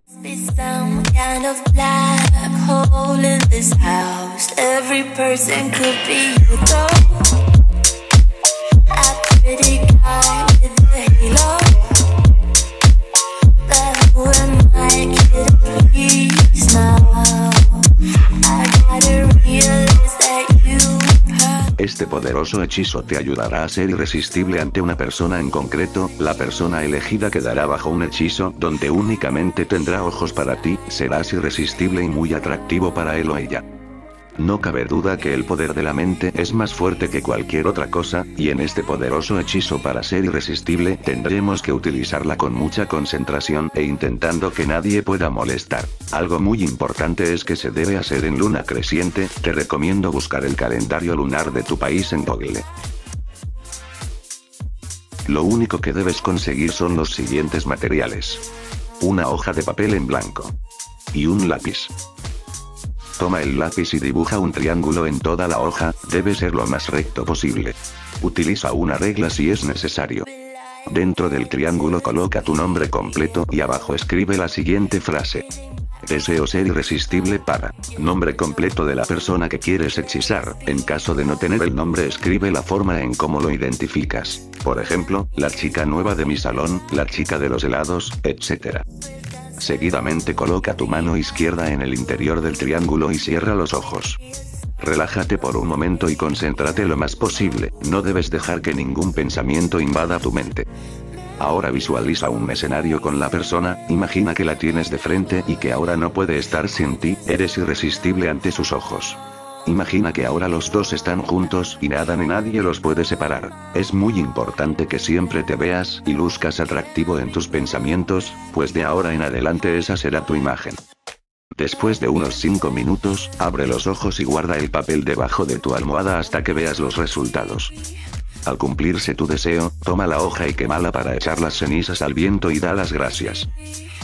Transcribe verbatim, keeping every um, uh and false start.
Be some kind of black hole in this house. Every person could be you though. A pretty guy with a halo. But who am I kidding, please now? I gotta realize that you hurt. Este poderoso hechizo te ayudará a ser irresistible ante una persona en concreto. La persona elegida quedará bajo un hechizo donde únicamente tendrá ojos para ti. Serás irresistible y muy atractivo para él o ella. No cabe duda que el poder de la mente es más fuerte que cualquier otra cosa, y en este poderoso hechizo para ser irresistible tendremos que utilizarla con mucha concentración e intentando que nadie pueda molestar. Algo muy importante es que se debe hacer en luna creciente. Te recomiendo buscar el calendario lunar de tu país en Google. Lo único que debes conseguir son los siguientes materiales: una hoja de papel en blanco y un lápiz. Toma el lápiz y dibuja un triángulo en toda la hoja, debe ser lo más recto posible. Utiliza una regla si es necesario. Dentro del triángulo coloca tu nombre completo y abajo escribe la siguiente frase: deseo ser irresistible para nombre completo de la persona que quieres hechizar. En caso de no tener el nombre, escribe la forma en cómo lo identificas. Por ejemplo, la chica nueva de mi salón, la chica de los helados, etcétera. Seguidamente coloca tu mano izquierda en el interior del triángulo y cierra los ojos. Relájate por un momento y concéntrate lo más posible, no debes dejar que ningún pensamiento invada tu mente. Ahora visualiza un escenario con la persona, imagina que la tienes de frente y que ahora no puede estar sin ti, eres irresistible ante sus ojos. Imagina que ahora los dos están juntos y nada ni nadie los puede separar. Es muy importante que siempre te veas y luzcas atractivo en tus pensamientos, pues de ahora en adelante esa será tu imagen. Después de unos cinco minutos, abre los ojos y guarda el papel debajo de tu almohada hasta que veas los resultados. Al cumplirse tu deseo, toma la hoja y quémala para echar las cenizas al viento y da las gracias.